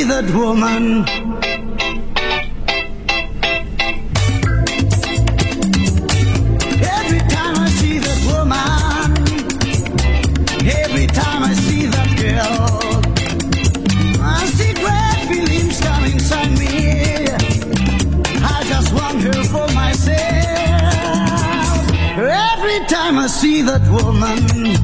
see that woman, every time I see that woman, every time I see that girl, I see great feelings come inside me. I just want her for myself. Every time I see that woman,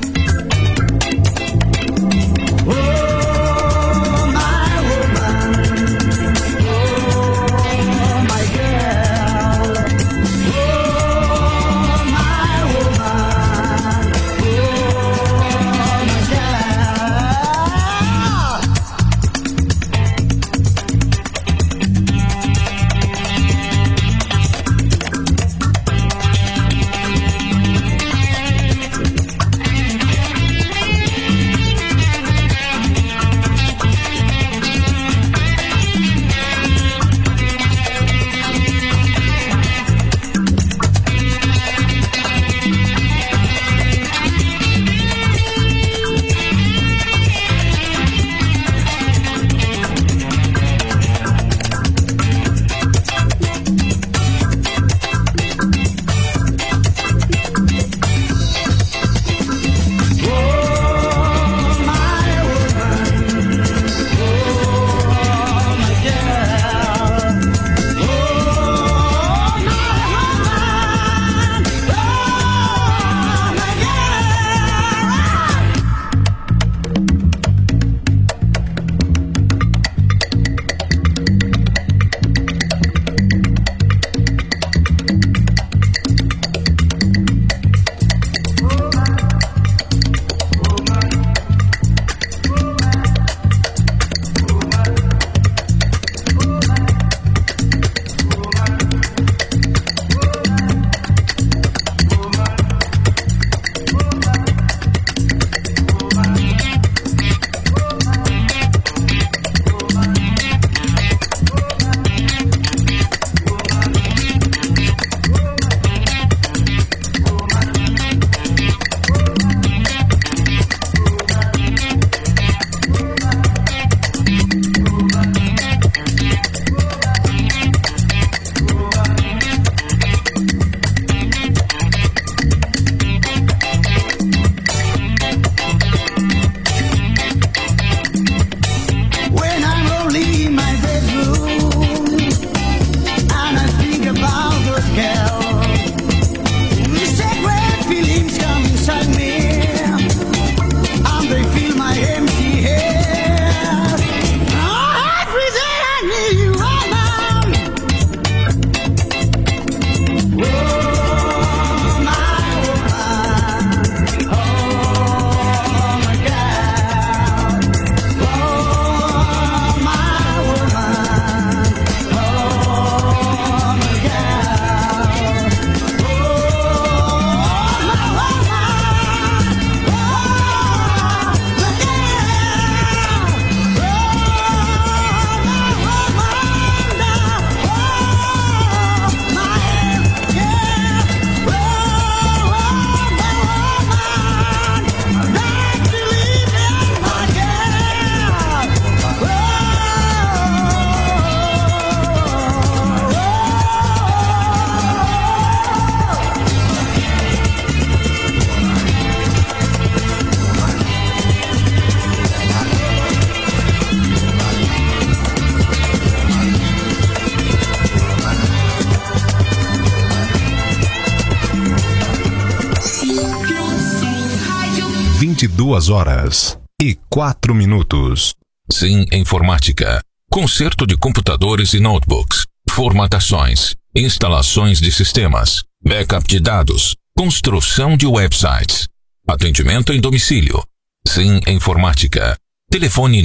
horas e 4 minutos. Sim Informática. Conserto de computadores e notebooks. Formatações. Instalações de sistemas. Backup de dados. Construção de websites. Atendimento em domicílio. Sim Informática. Telefone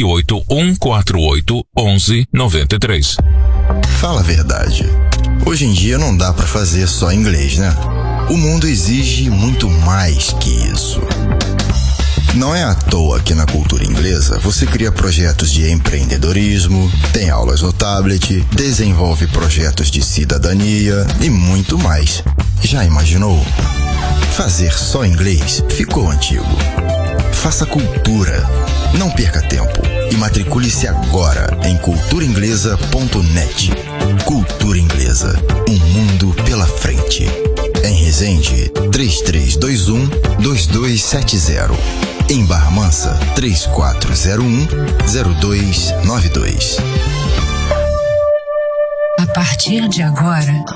981481193. Fala a verdade. Hoje em dia não dá pra fazer só inglês, né? O mundo exige muito mais que isso. Não é à toa que na cultura inglesa você cria projetos de empreendedorismo, tem aulas no tablet, desenvolve projetos de cidadania e muito mais. Já imaginou? Fazer só inglês ficou antigo. Faça cultura. Não perca tempo e matricule-se agora em culturainglesa.net. Cultura Inglesa, um mundo pela frente. Em Resende, 3321-2270. Em Barra Mansa, 3401-0292. A partir de agora,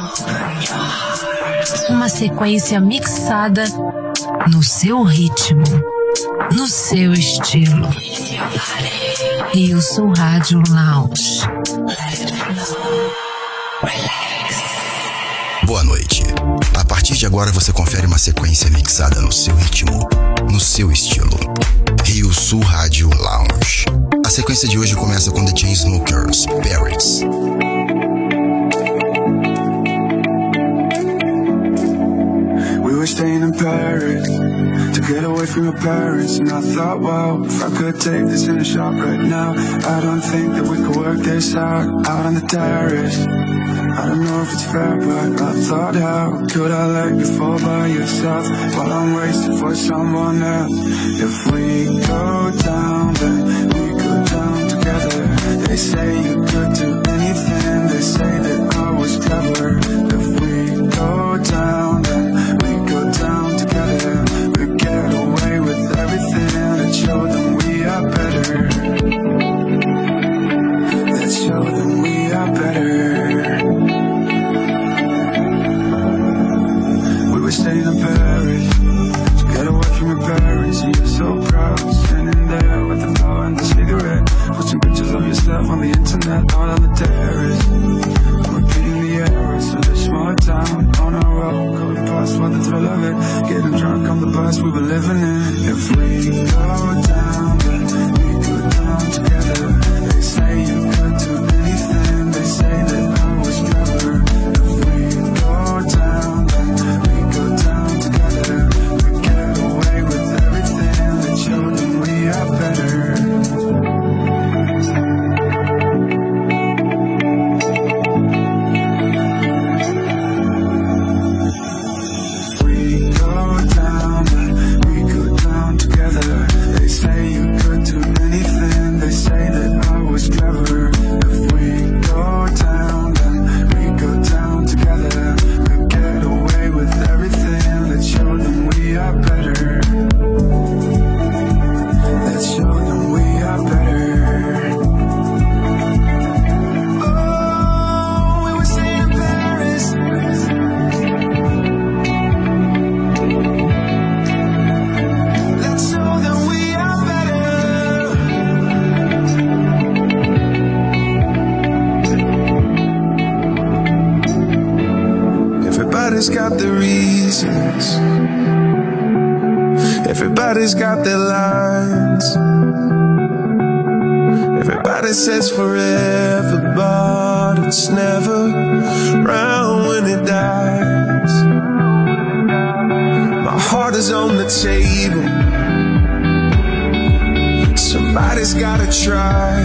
uma sequência mixada no seu ritmo, no seu estilo. Eu sou Rádio Lounge. Boa noite. A partir de agora você confere uma sequência mixada no seu ritmo, no seu estilo. Rio Sul Rádio Lounge. A sequência de hoje começa com The Chainsmokers, Paris. We were staying in Paris to get away from your parents, and I thought, wow, if I could take this in a shop right now, I don't think that we could work this out on the terrace. I don't know if it's fair, but I thought, how could I let you fall by yourself while I'm wasting for someone else? If we go down, then we go down together. They say you could do anything, they say that I was clever. If we go down, then we go down together. We get away with everything. Let's show them we are better. Let's show them we are better. We were staying in Paris to get away from your parents, and you're so proud, standing there with the flower and the cigarette, posting pictures of yourself on the internet, out on the terrace. I'm repeating the errors of this small town on our own, going past for the thrill of it, getting drunk on the bus we were living in. If we go down, then we go down together. They say you could do anything, they say that I was clever. If we go down, then we go down together. We get away with everything. Let's show them we are better. Everybody's got their lines. Everybody says forever, but it's never round when it dies. My heart is on the table. Somebody's gotta try.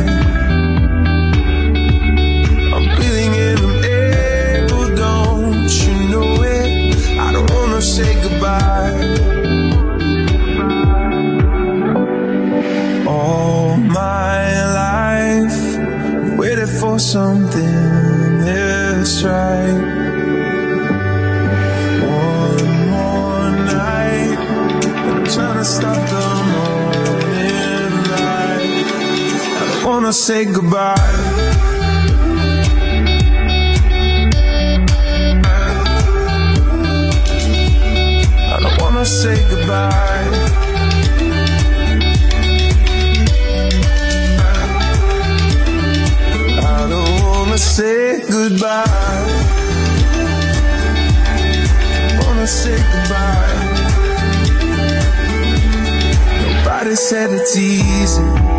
I'm breathing in an air, don't you know it? I don't wanna say goodbye. All my life, waited for something that's right. One more night, I'm trying to stop the morning light. I don't wanna say goodbye. I don't wanna say goodbye. Say goodbye. Wanna say goodbye. Nobody said it's easy.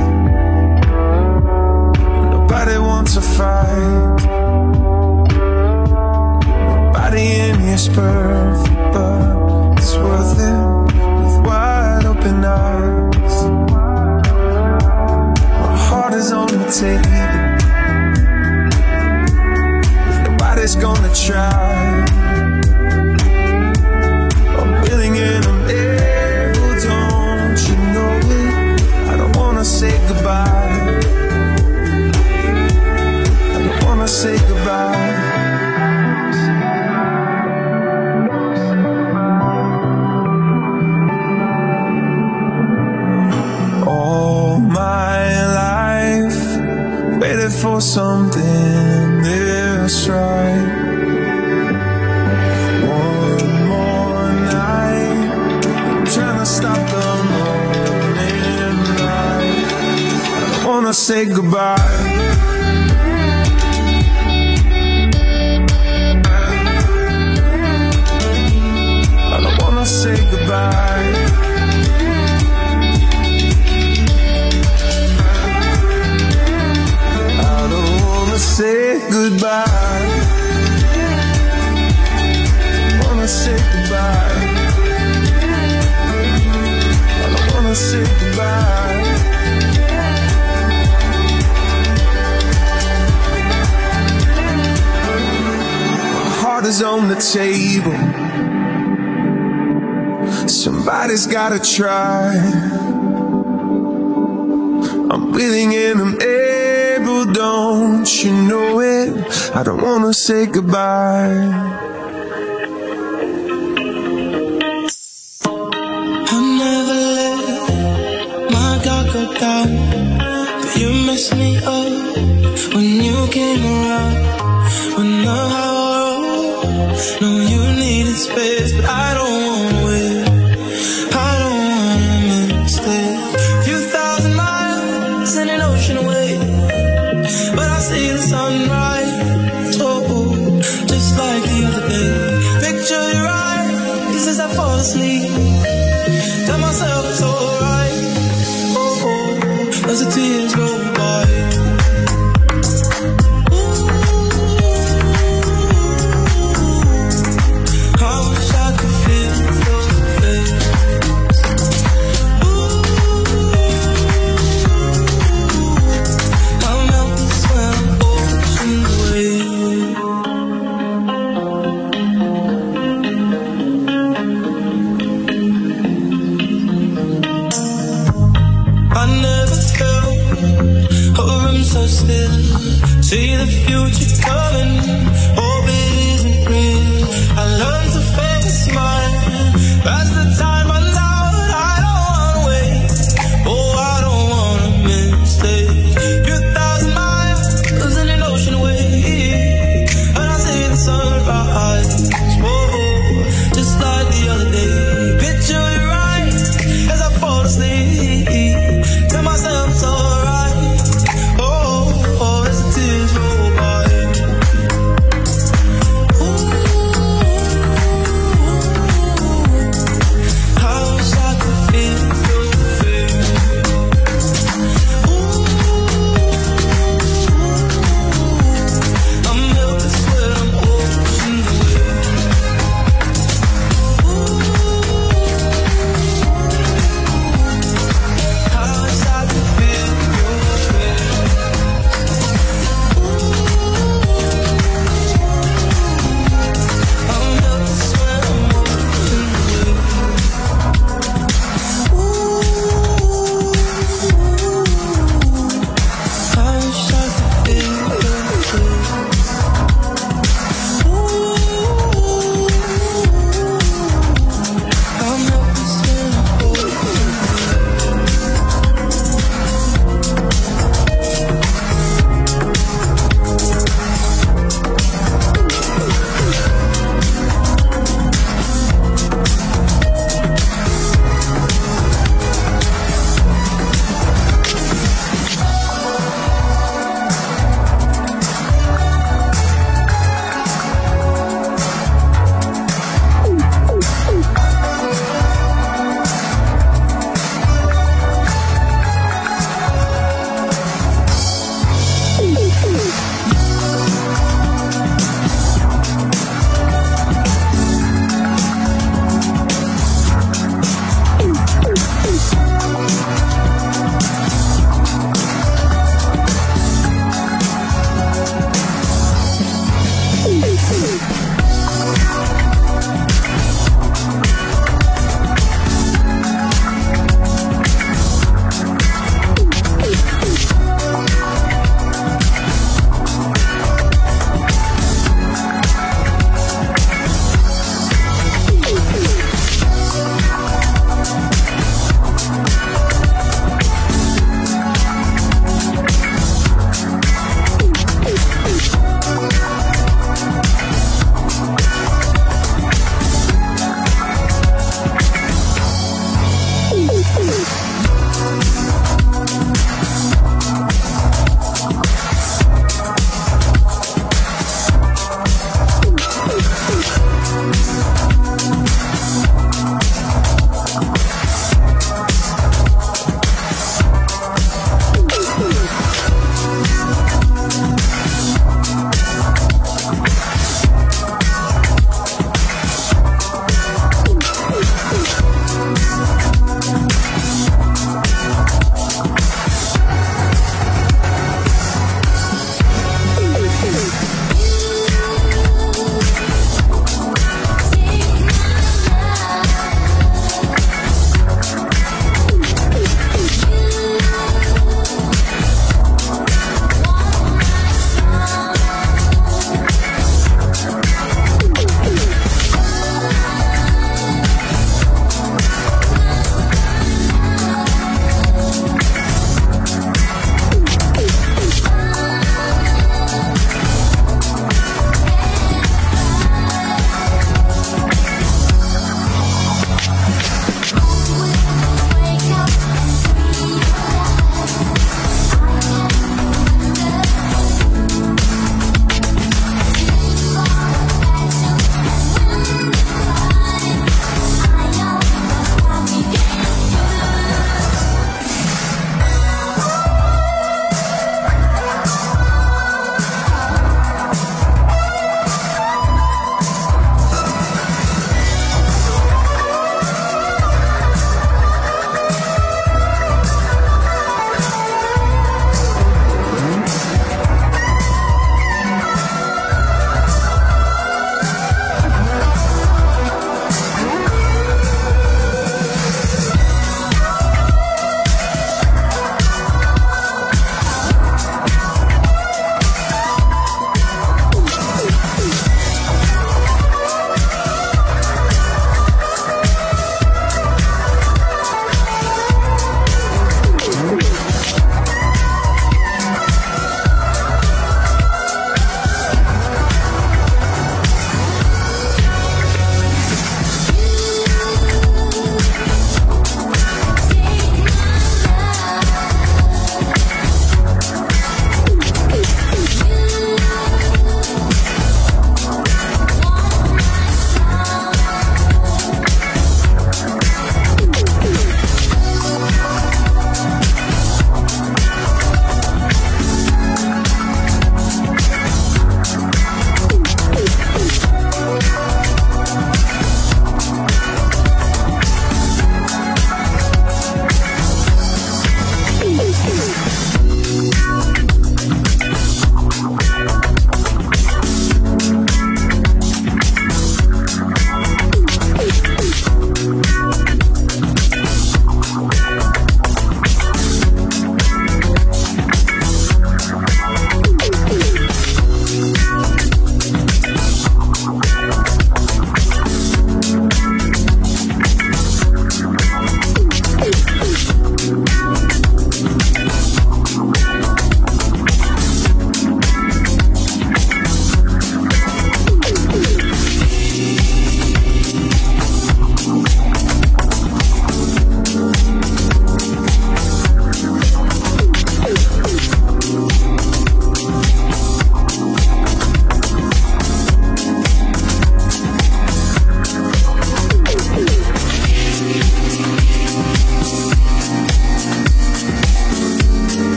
Nobody wants to fight. Nobody in here's perfect, but it's worth it with wide open eyes. My heart is on the table. Nobody's gonna try. I'm willing and I'm able, don't you know? say goodbye. Say goodbye. I don't wanna say goodbye. Wanna say goodbye. I don't wanna say goodbye. My heart is on the table. Somebody's gotta try. I'm willing and I'm able, don't you know it? I don't wanna say goodbye. I never let my guard go down, but you messed me up when you came around. When the heart rolled, no, you needed space, but I don't want it. Few thousand miles in an ocean away, but I see the sunrise, oh, just like the other day. Picture your eyes as I fall asleep. Tell myself it's alright, oh, as the tears roll by. I wish I could feel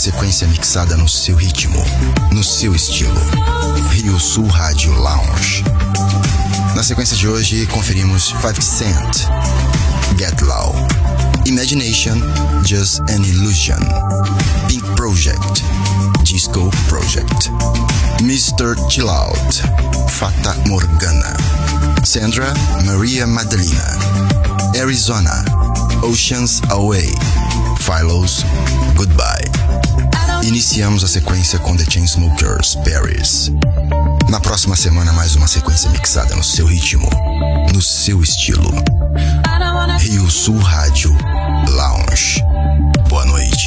sequência mixada no seu ritmo, no seu estilo. Rio Sul Rádio Lounge. Na sequência de hoje, conferimos 50 Cent, Get Low, Imagination, Just an Illusion, Pink Project, Disco Project, Mr. Chill Out, Fata Morgana, Sandra Maria Madalena, Arizona, Oceans Away, Philos, Goodbye. Iniciamos a sequência com The Chainsmokers, Paris. Na próxima semana, mais uma sequência mixada no seu ritmo, no seu estilo. Rio Sul Rádio Lounge. Boa noite.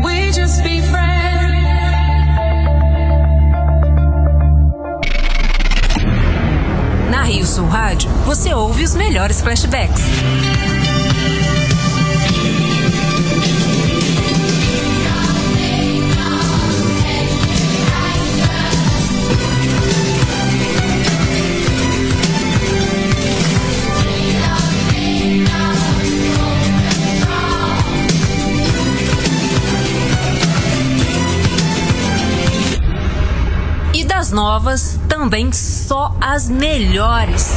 Na Rio Sul Rádio, você ouve os melhores flashbacks. Das novas, também só as melhores.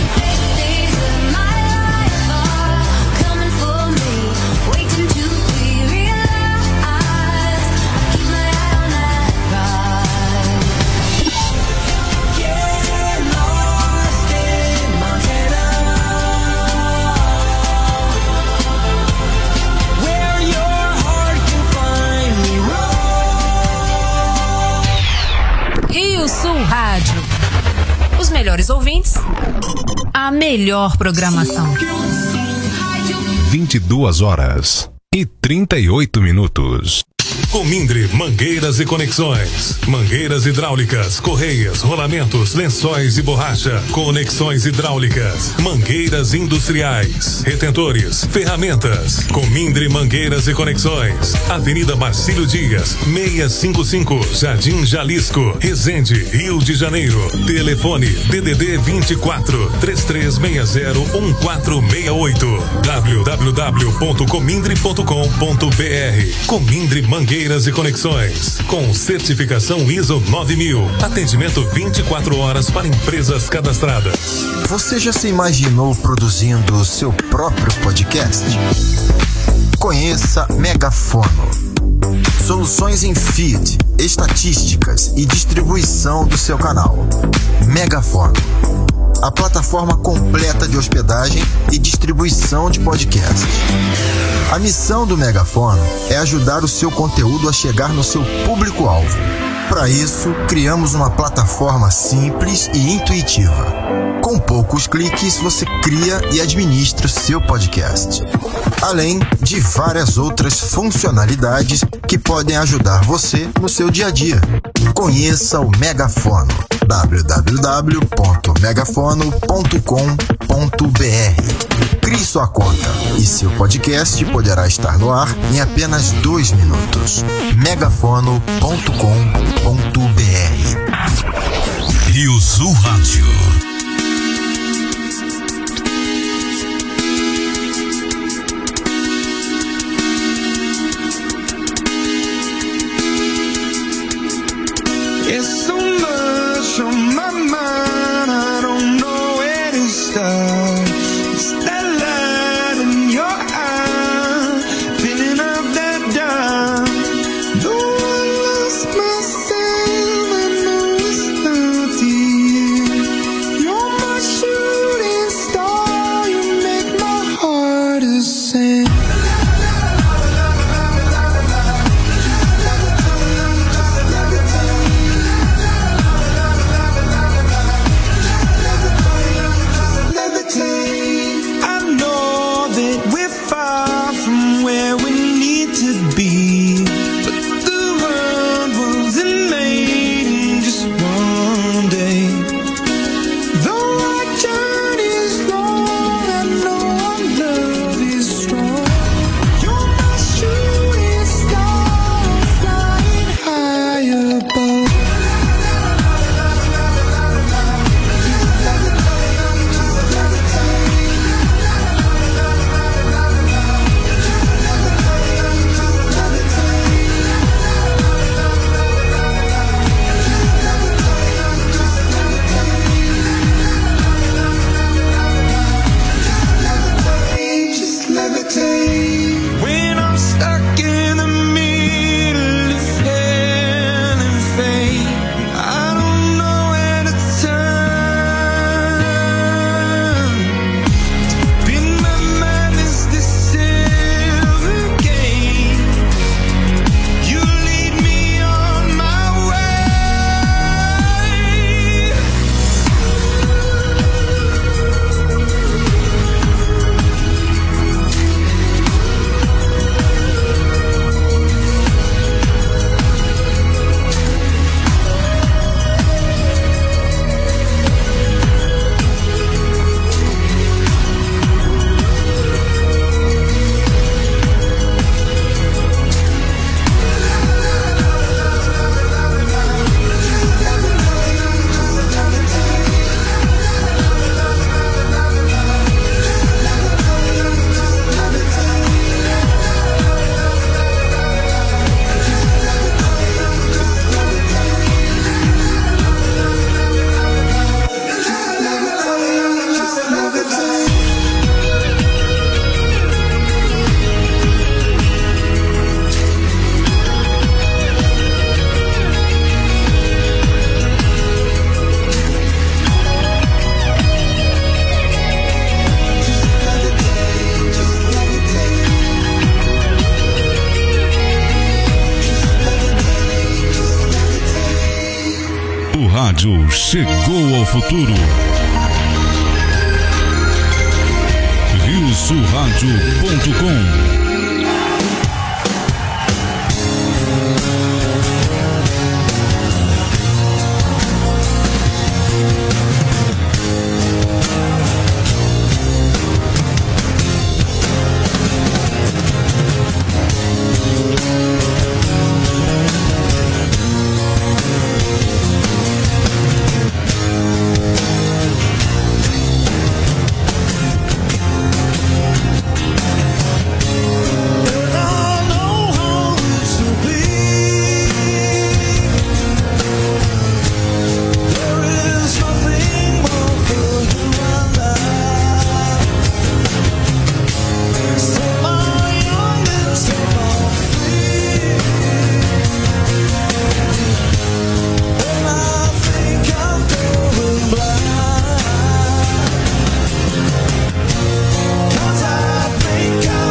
Rio Sul Rádio. Os melhores ouvintes, a melhor programação. 22h38. Comindre Mangueiras e Conexões. Mangueiras hidráulicas, correias, rolamentos, lençóis e borracha. Conexões hidráulicas. Mangueiras industriais. Retentores. Ferramentas. Comindre Mangueiras e Conexões. Avenida Marcílio Dias, 655, Jardim Jalisco, Resende, Rio de Janeiro. Telefone DDD 24 3360 1468. www.comindre.com.br. Comindre Mangueiras e Conexões, com certificação ISO 9000. Atendimento 24 horas para empresas cadastradas. Você já se imaginou produzindo o seu próprio podcast? Conheça Megafono. Soluções em feed, estatísticas e distribuição do seu canal. Megafono, a plataforma completa de hospedagem e distribuição de podcasts. A missão do Megafono é ajudar o seu conteúdo a chegar no seu público-alvo. Para isso, criamos uma plataforma simples e intuitiva. Com poucos cliques, você cria e administra o seu podcast, além de várias outras funcionalidades que podem ajudar você no seu dia a dia. Conheça o Megafono. www.megafono.com.br. Crie sua conta e seu podcast poderá estar no ar em apenas 2 minutos. megafono.com.br. Rio Sul Rádio. It's so much on my mind, I don't know where to start. It's that light in your eye, filling up that dark. Though I lost myself, I know it's not the end. You're my shooting star, you make my heart ascend. Rádio chegou ao futuro. RioSulRádio.com